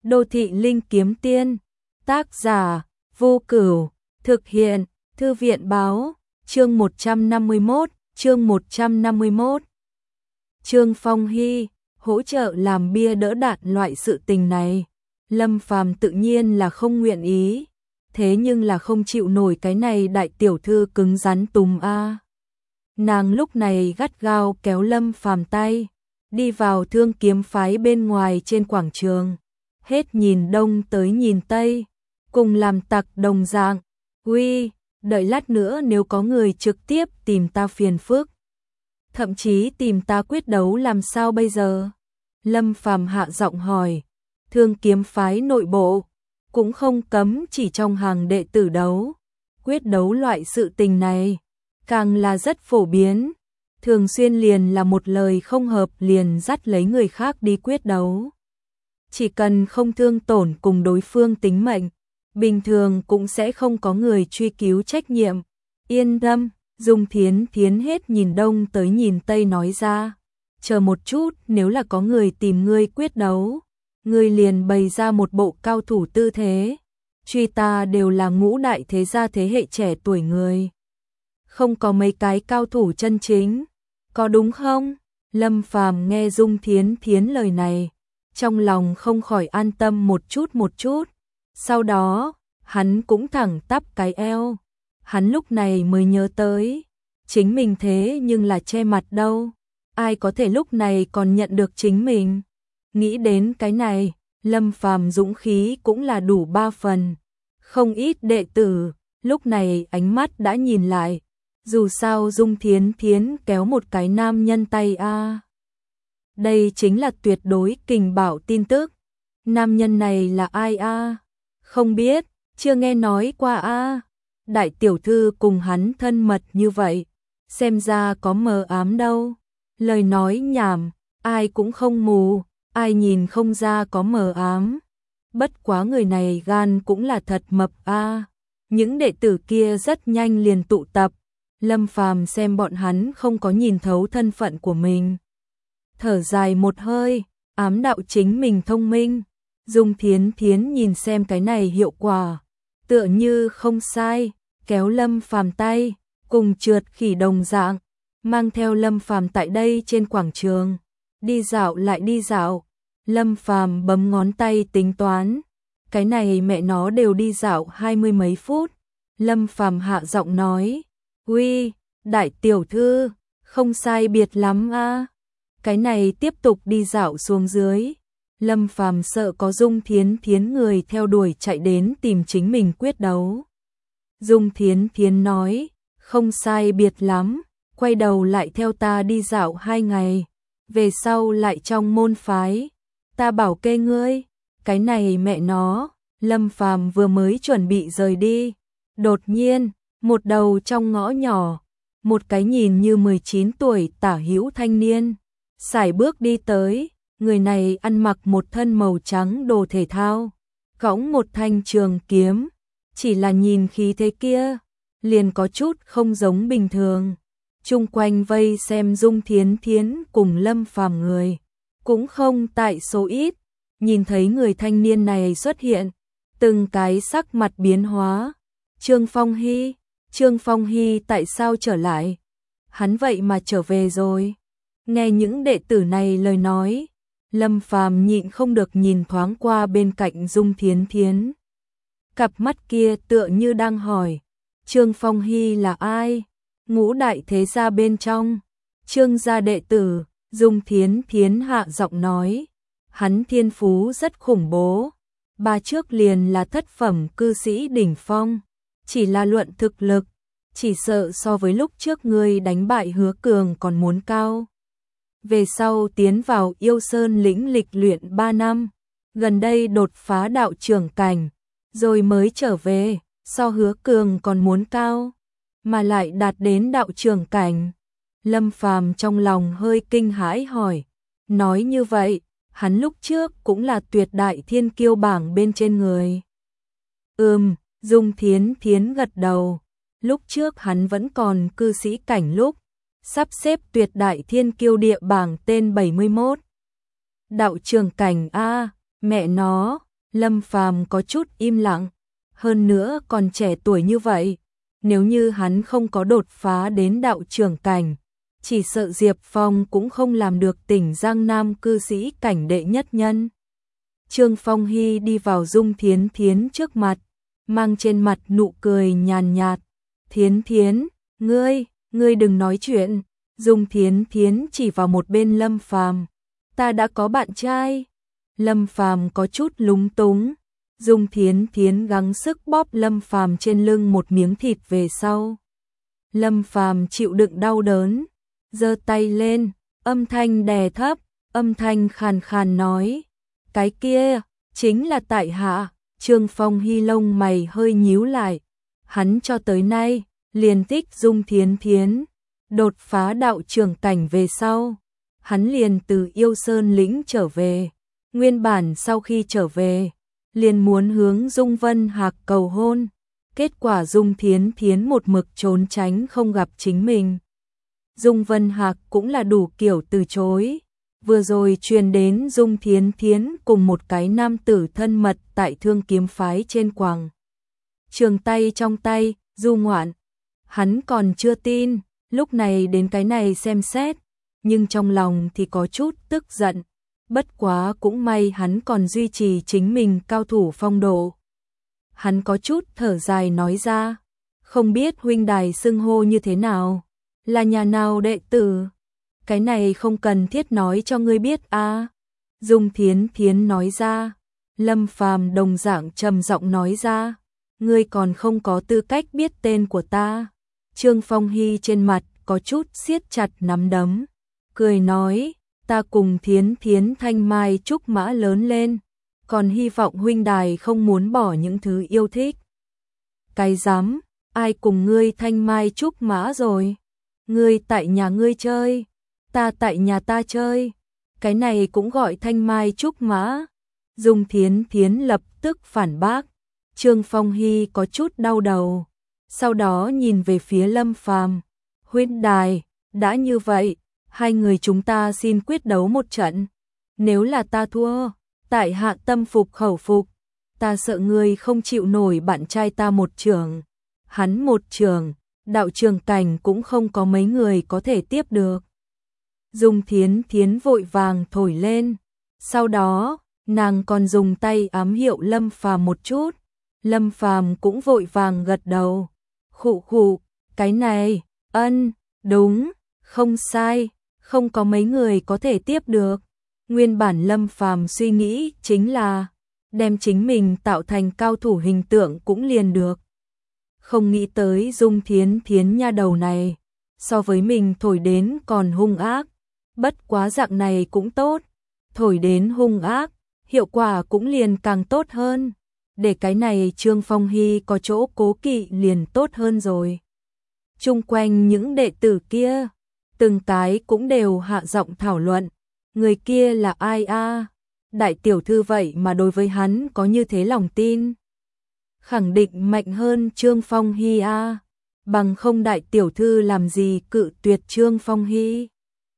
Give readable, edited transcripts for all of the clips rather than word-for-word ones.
Đô thị linh kiếm tiên, tác giả, Vô Cửu, thực hiện, Thư viện báo, chương 151, chương 151. Trương Phong Hy, hỗ trợ làm bia đỡ đạn loại sự tình này. Lâm Phàm tự nhiên là không nguyện ý, thế nhưng là không chịu nổi cái này đại tiểu thư cứng rắn tùm a. Nàng lúc này gắt gao kéo Lâm Phàm tay, đi vào Thương Kiếm phái bên ngoài trên quảng trường, hết nhìn đông tới nhìn tây, cùng làm tặc đồng dạng. Uy, đợi lát nữa nếu có người trực tiếp tìm ta phiền phức, thậm chí tìm ta quyết đấu làm sao bây giờ? Lâm Phàm hạ giọng hỏi. Thương Kiếm phái nội bộ cũng không cấm chỉ trong hàng đệ tử đấu, quyết đấu loại sự tình này càng là rất phổ biến, thường xuyên liền là một lời không hợp liền dắt lấy người khác đi quyết đấu. Chỉ cần không thương tổn cùng đối phương tính mệnh, bình thường cũng sẽ không có người truy cứu trách nhiệm. Yên tâm, Dung Thiến Thiến hết nhìn đông tới nhìn tây nói ra, chờ một chút, nếu là có người tìm ngươi quyết đấu, ngươi liền bày ra một bộ cao thủ tư thế, truy ta đều là ngũ đại thế gia thế hệ trẻ tuổi người, không có mấy cái cao thủ chân chính, có đúng không? Lâm Phàm nghe Dung Thiến Thiến lời này, trong lòng không khỏi an tâm một chút, sau đó, hắn cũng thẳng tắp cái eo, hắn lúc này mới nhớ tới, chính mình thế nhưng là che mặt đâu, ai có thể lúc này còn nhận được chính mình. Nghĩ đến cái này, Lâm Phàm dũng khí cũng là đủ 3 phần. Không ít đệ tử, lúc này ánh mắt đã nhìn lại. Dù sao Dung Thiến Thiến kéo một cái nam nhân tay a. Đây chính là tuyệt đối kình bảo tin tức. Nam nhân này là ai a? Không biết, chưa nghe nói qua a. Đại tiểu thư cùng hắn thân mật như vậy, xem ra có mờ ám đâu. Lời nói nhảm, ai cũng không mù. Ai nhìn không ra có mờ ám. Bất quá người này gan cũng là thật mập a. Những đệ tử kia rất nhanh liền tụ tập. Lâm Phàm xem bọn hắn không có nhìn thấu thân phận của mình, thở dài một hơi, ám đạo chính mình thông minh. Dung Thiến Thiến nhìn xem cái này hiệu quả, tựa như không sai, kéo Lâm Phàm tay, cùng trượt khỉ đồng dạng, mang theo Lâm Phàm tại đây trên quảng trường. Đi dạo lại đi dạo, Lâm Phàm bấm ngón tay tính toán, cái này mẹ nó đều đi dạo 20 mấy phút. Lâm Phàm hạ giọng nói, uy, đại tiểu thư, không sai biệt lắm a. Cái này tiếp tục đi dạo xuống dưới, Lâm Phàm sợ có Dung Thiến Thiến người theo đuổi chạy đến tìm chính mình quyết đấu. Dung Thiến Thiến nói, không sai biệt lắm, quay đầu lại theo ta đi dạo 2 ngày. Về sau lại trong môn phái, ta bảo kê ngươi. Cái này mẹ nó, Lâm Phàm vừa mới chuẩn bị rời đi, đột nhiên, một đầu trong ngõ nhỏ, một cái nhìn như 19 tuổi tả hữu thanh niên, sải bước đi tới, người này ăn mặc một thân màu trắng đồ thể thao, cõng một thanh trường kiếm, chỉ là nhìn khí thế kia, liền có chút không giống bình thường. Chung quanh vây xem Dung Thiến Thiến cùng Lâm Phàm người, cũng không tại số ít, nhìn thấy người thanh niên này xuất hiện, từng cái sắc mặt biến hóa. Trương Phong Hy tại sao trở lại? Hắn vậy mà trở về rồi. Nghe những đệ tử này lời nói, Lâm Phàm nhịn không được nhìn thoáng qua bên cạnh Dung Thiến Thiến. Cặp mắt kia tựa như đang hỏi, Trương Phong Hy là ai? Ngũ đại thế gia bên trong, Trương gia đệ tử. Dung Thiến Thiến hạ giọng nói, hắn thiên phú rất khủng bố, 3 trước liền là thất phẩm cư sĩ đỉnh phong, chỉ là luận thực lực, chỉ sợ so với lúc trước ngươi đánh bại Hứa Cường còn muốn cao. Về sau tiến vào Yêu Sơn lĩnh lịch luyện 3 năm, gần đây đột phá đạo trưởng cảnh, rồi mới trở về, so Hứa Cường còn muốn cao, mà lại đạt đến đạo trưởng cảnh. Lâm Phàm trong lòng hơi kinh hãi hỏi, nói như vậy, hắn lúc trước cũng là tuyệt đại thiên kiêu bảng bên trên người. Dung Thiến Thiến gật đầu, lúc trước hắn vẫn còn cư sĩ cảnh lúc, sắp xếp tuyệt đại thiên kiêu địa bảng tên 71. Đạo trưởng cảnh a, mẹ nó, Lâm Phàm có chút im lặng, hơn nữa còn trẻ tuổi như vậy, nếu như hắn không có đột phá đến đạo trưởng cảnh, chỉ sợ Diệp Phong cũng không làm được tỉnh Giang Nam cư sĩ cảnh đệ nhất nhân. Trương Phong Hy đi vào Dung Thiến Thiến trước mặt, mang trên mặt nụ cười nhàn nhạt. Thiến Thiến, ngươi đừng nói chuyện. Dung Thiến Thiến chỉ vào một bên Lâm Phàm. Ta đã có bạn trai. Lâm Phàm có chút lúng túng. Dung Thiến Thiến gắng sức bóp Lâm Phàm trên lưng một miếng thịt về sau. Lâm Phàm chịu đựng đau đớn, giơ tay lên, âm thanh đè thấp, âm thanh khàn khàn nói, cái kia chính là tại hạ. Trương Phong Hy lông mày hơi nhíu lại, hắn cho tới nay liền thích Dung Thiến Thiến, đột phá đạo trưởng cảnh về sau, hắn liền từ Yêu Sơn lĩnh trở về, nguyên bản sau khi trở về, liền muốn hướng Dung Vân Hạc cầu hôn, kết quả Dung Thiến Thiến một mực trốn tránh không gặp chính mình. Dung Vân Hạc cũng là đủ kiểu từ chối. Vừa rồi truyền đến Dung Thiến Thiến cùng một cái nam tử thân mật tại Thương Kiếm phái trên quảng trường tay trong tay, du ngoạn. Hắn còn chưa tin, lúc này đến cái này xem xét, nhưng trong lòng thì có chút tức giận. Bất quá cũng may hắn còn duy trì chính mình cao thủ phong độ. Hắn có chút thở dài nói ra, không biết huynh đài xưng hô như thế nào, là nhà nào đệ tử? Cái này không cần thiết nói cho ngươi biết a. Dung Thiến Thiến nói ra. Lâm Phàm đồng dạng trầm giọng nói ra, ngươi còn không có tư cách biết tên của ta. Trương Phong Hy trên mặt có chút siết chặt nắm đấm, cười nói, ta cùng Thiến Thiến thanh mai trúc mã lớn lên, còn hy vọng huynh đài không muốn bỏ những thứ yêu thích. Cái dám, ai cùng ngươi thanh mai trúc mã rồi? Ngươi tại nhà ngươi chơi, ta tại nhà ta chơi, cái này cũng gọi thanh mai trúc mã. Dung Thiến Thiến lập tức phản bác. Trương Phong Hy có chút đau đầu, sau đó nhìn về phía Lâm Phàm, huynh đài, đã như vậy, hai người chúng ta xin quyết đấu một trận. Nếu là ta thua, tại hạ tâm phục khẩu phục, ta sợ ngươi không chịu nổi bạn trai ta một trường. Hắn một trường, đạo trường cảnh cũng không có mấy người có thể tiếp được. Dung Thiến Thiến vội vàng thổi lên, sau đó nàng còn dùng tay ám hiệu Lâm Phàm một chút. Lâm Phàm cũng vội vàng gật đầu, khụ khụ, cái này, đúng, không sai, không có mấy người có thể tiếp được. Nguyên bản Lâm Phàm suy nghĩ chính là đem chính mình tạo thành cao thủ hình tượng cũng liền được. Không nghĩ tới Dung Thiến Thiến nha đầu này, so với mình thổi đến còn hung ác. Bất quá dạng này cũng tốt, thổi đến hung ác, hiệu quả cũng liền càng tốt hơn. Để cái này Trương Phong Hy có chỗ cố kỵ liền tốt hơn rồi. Chung quanh những đệ tử kia, từng cái cũng đều hạ giọng thảo luận, người kia là ai a? Đại tiểu thư vậy mà đối với hắn có như thế lòng tin. Khẳng định mạnh hơn Trương Phong Hy a, bằng không đại tiểu thư làm gì cự tuyệt Trương Phong Hy.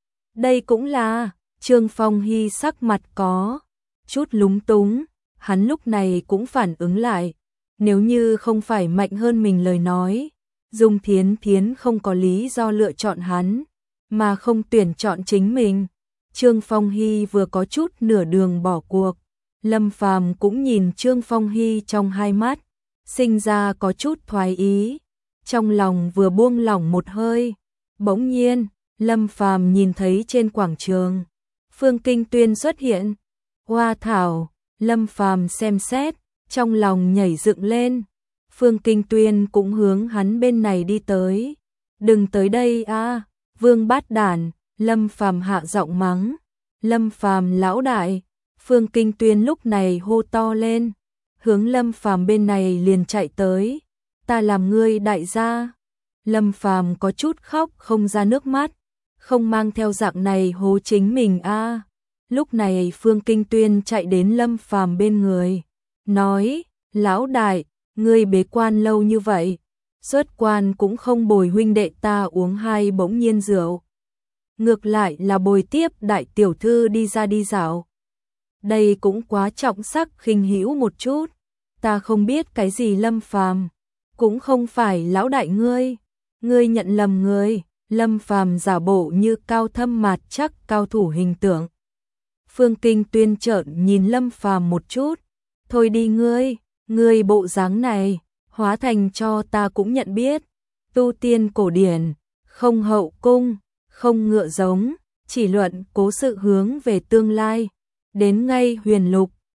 Đây cũng là, Trương Phong Hy sắc mặt có chút lúng túng, hắn lúc này cũng phản ứng lại, nếu như không phải mạnh hơn mình lời nói, Dung Thiến Thiến không có lý do lựa chọn hắn, mà không tuyển chọn chính mình. Trương Phong Hy vừa có chút nửa đường bỏ cuộc, Lâm Phàm cũng nhìn Trương Phong Hy trong hai mắt, sinh ra có chút thoái ý, trong lòng vừa buông lỏng một hơi. Bỗng nhiên, Lâm Phàm nhìn thấy trên quảng trường, Phương Kinh Tuyên xuất hiện. Hoa thảo, Lâm Phàm xem xét, trong lòng nhảy dựng lên. Phương Kinh Tuyên cũng hướng hắn bên này đi tới. Đừng tới đây a, Vương bát đản, Lâm Phàm hạ giọng mắng. Lâm Phàm lão đại, Phương Kinh Tuyên lúc này hô to lên, hướng Lâm Phàm bên này liền chạy tới. Ta làm ngươi đại gia. Lâm Phàm có chút khóc không ra nước mắt, không mang theo dạng này hố chính mình a. Lúc này Phương Kinh Tuyên chạy đến Lâm Phàm bên người, nói, lão đại, ngươi bế quan lâu như vậy, xuất quan cũng không bồi huynh đệ ta uống hai bỗng nhiên rượu. Ngược lại là bồi tiếp đại tiểu thư đi ra đi dạo. đây cũng quá trọng sắc khinh hữu một chút. Ta không biết cái gì Lâm Phàm, cũng không phải lão đại ngươi nhận lầm người. Lâm Phàm giả bộ như cao thâm mạt chắc cao thủ hình tượng. Phương Kinh Tuyên trợn nhìn Lâm Phàm một chút, thôi đi ngươi bộ dáng này, hóa thành cho ta cũng nhận biết. Tu tiên cổ điển, không hậu cung, không ngựa giống, chỉ luận cố sự hướng về tương lai. Đến ngay huyền lục,